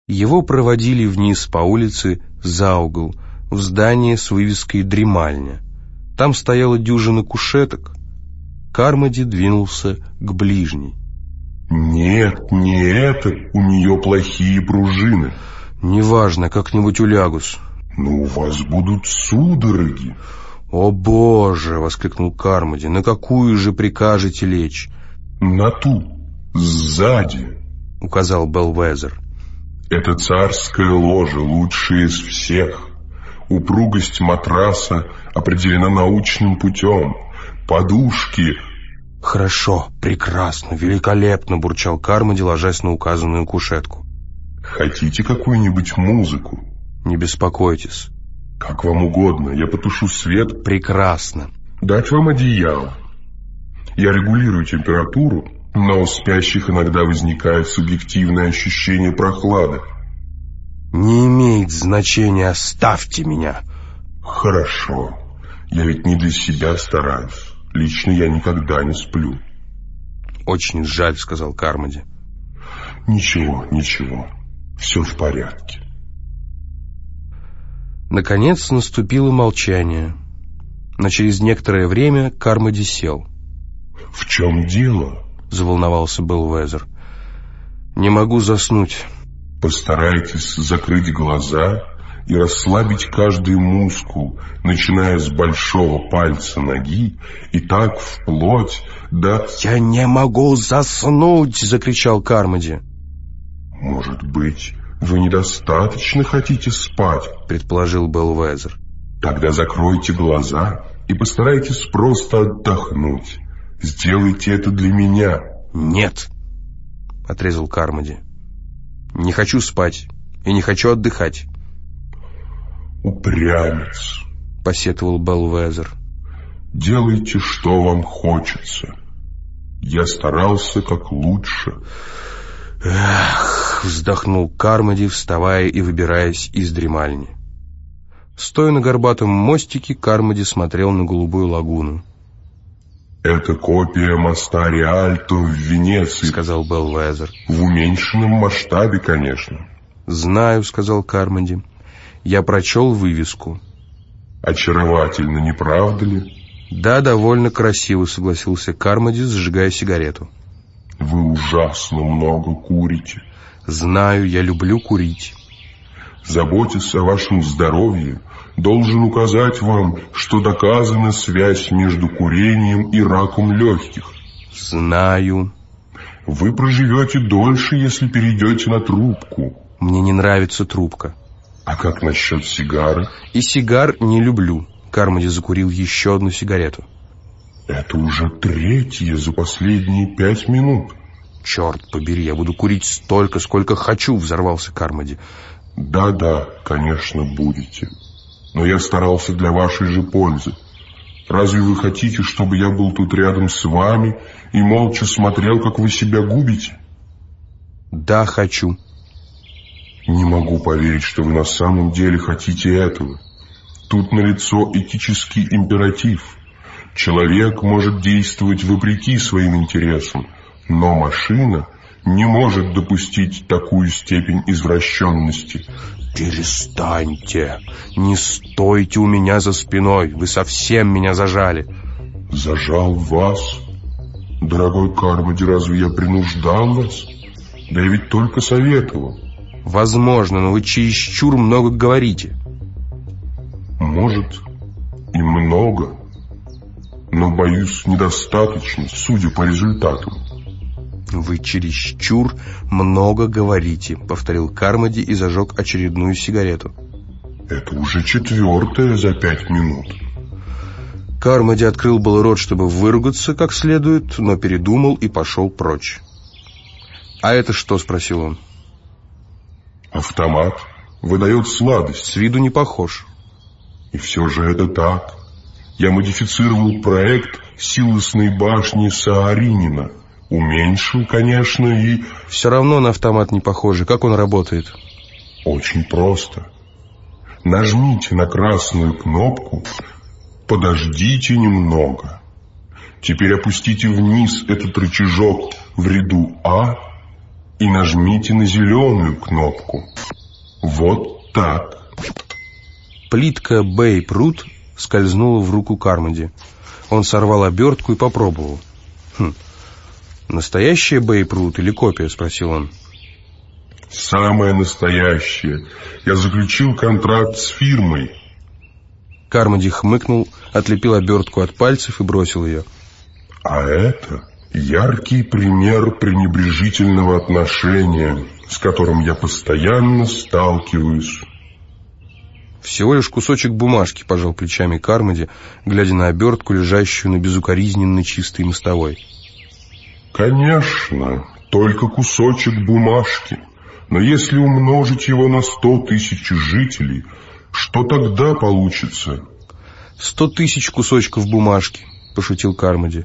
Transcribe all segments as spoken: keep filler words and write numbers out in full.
Его проводили вниз по улице за угол, в здание с вывеской «Дремальня». Там стояла дюжина кушеток. Кармоди двинулся к ближней. «Нет, не это, у нее плохие пружины». «Неважно, как-нибудь улягусь». «Но у вас будут судороги». «О боже!» — воскликнул Кармоди. «На какую же прикажете лечь?» «На ту, сзади», — указал Беллвезер. «Это царское ложе, лучшее из всех. Упругость матраса определена научным путем. Подушки...» «Хорошо, прекрасно, великолепно!» — бурчал Кармоди, ложась на указанную кушетку. «Хотите какую-нибудь музыку?» «Не беспокойтесь». «Как вам угодно, я потушу свет». «Прекрасно». «Дать вам одеяло?» «Я регулирую температуру, но у спящих иногда возникает субъективное ощущение прохлады». «Не имеет значения, оставьте меня». «Хорошо, я ведь не для себя стараюсь. Лично я никогда не сплю». «Очень жаль», — сказал Кармоди. «Ничего, ничего, все в порядке». Наконец наступило молчание, но через некоторое время Кармоди сел. «В чем дело?» — заволновался Беллвезер. «Не могу заснуть». «Постарайтесь закрыть глаза и расслабить каждый мускул, начиная с большого пальца ноги и так вплоть до...» «Я не могу заснуть!» — закричал Кармоди. «Может быть, вы недостаточно хотите спать?» — предположил Беллвезер. «Тогда закройте глаза и постарайтесь просто отдохнуть. Сделайте это для меня». «Нет!» — отрезал Кармоди. «Не хочу спать и не хочу отдыхать». «Упрямец», — посетовал Беллвезер. «Делайте, что вам хочется. Я старался как лучше». «Эх!» — вздохнул Кармоди, вставая и выбираясь из дремальни. Стоя на горбатом мостике, Кармоди смотрел на голубую лагуну. «Это копия моста Риальто в Венеции», — сказал Беллвезер. «В уменьшенном масштабе, конечно». «Знаю», — сказал Кармоди. «Я прочел вывеску». «Очаровательно, не правда ли?» «Да, довольно красиво», — согласился Кармоди, зажигая сигарету. «Вы ужасно много курите». «Знаю, я люблю курить». «Заботясь о вашем здоровье, должен указать вам, что доказана связь между курением и раком легких». «Знаю». «Вы проживете дольше, если перейдете на трубку». «Мне не нравится трубка». «А как насчет сигары?» «И сигар не люблю». Кармоди закурил еще одну сигарету. «Это уже третья за последние пять минут». «Черт побери, я буду курить столько, сколько хочу», — взорвался Кармоди. «Да-да, конечно, будете. Но я старался для вашей же пользы. Разве вы хотите, чтобы я был тут рядом с вами и молча смотрел, как вы себя губите?» «Да, хочу». «Не могу поверить, что вы на самом деле хотите этого. Тут налицо этический императив. Человек может действовать вопреки своим интересам, но машина не может допустить такую степень извращенности». «Перестаньте! Не стойте у меня за спиной! Вы совсем меня зажали!» «Зажал вас? Дорогой Кармоди, разве я принуждал вас? Да я ведь только советовал». «Возможно, но вы чересчур много говорите». «Может, и много, но, боюсь, недостаточно, судя по результату». «Вы чересчур много говорите», — повторил Кармоди и зажег очередную сигарету. «Это уже четвертая за пять минут». Кармоди открыл был рот, чтобы выругаться как следует, но передумал и пошел прочь. «А это что?» — спросил он. «Автомат выдает сладость». «С виду не похож». «И все же это так. Я модифицировал проект силосной башни Сааринина. Уменьшил, конечно, и...» «Все равно на автомат не похоже. Как он работает?» «Очень просто. Нажмите на красную кнопку, подождите немного. Теперь опустите вниз этот рычажок в ряду А и нажмите на зеленую кнопку. Вот так. Плитка Бейб Рут скользнула в руку Кармоди. Он сорвал обертку и попробовал. «Хм, настоящая Бейб Рут или копия?» — спросил он. «Самое настоящее. Я заключил контракт с фирмой». Кармоди хмыкнул, отлепил обертку от пальцев и бросил ее. «А это яркий пример пренебрежительного отношения, с которым я постоянно сталкиваюсь». «Всего лишь кусочек бумажки», — пожал плечами Кармоди, глядя на обертку, лежащую на безукоризненно чистой мостовой. «Конечно, только кусочек бумажки. Но если умножить его на сто тысяч жителей, что тогда получится?» «Сто тысяч кусочков бумажки», — пошутил Кармоди.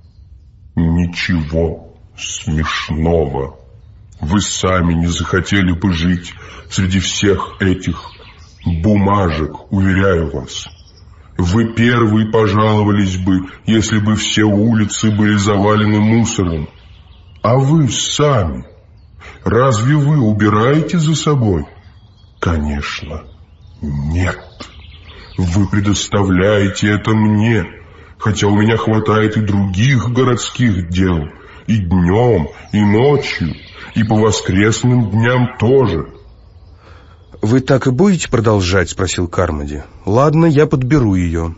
«Ничего смешного. Вы сами не захотели бы жить среди всех этих бумажек, уверяю вас. Вы первые пожаловались бы, если бы все улицы были завалены мусором. А вы сами, разве вы убираете за собой? Конечно, нет. Вы предоставляете это мне, хотя у меня хватает и других городских дел, и днем, и ночью, и по воскресным дням тоже». «Вы так и будете продолжать?» — спросил Кармоди. «Ладно, я подберу ее».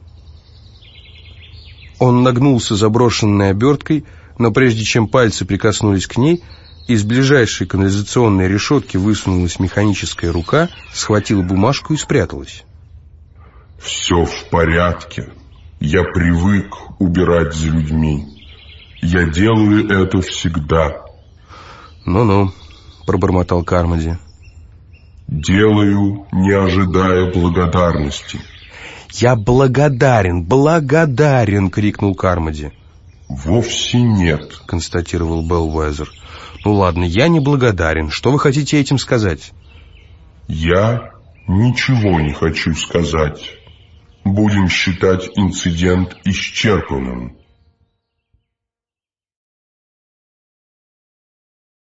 Он нагнулся за брошенной оберткой, но прежде чем пальцы прикоснулись к ней, из ближайшей канализационной решетки высунулась механическая рука, схватила бумажку и спряталась. «Все в порядке. Я привык убирать за людьми. Я делаю это всегда». «Ну-ну», — пробормотал Кармоди. «Делаю, не ожидая благодарности». «Я благодарен, благодарен!» — крикнул Кармоди. «Вовсе нет», — констатировал Беллвезер. «Ну ладно, я не благодарен. Что вы хотите этим сказать?» «Я ничего не хочу сказать. Будем считать инцидент исчерпанным».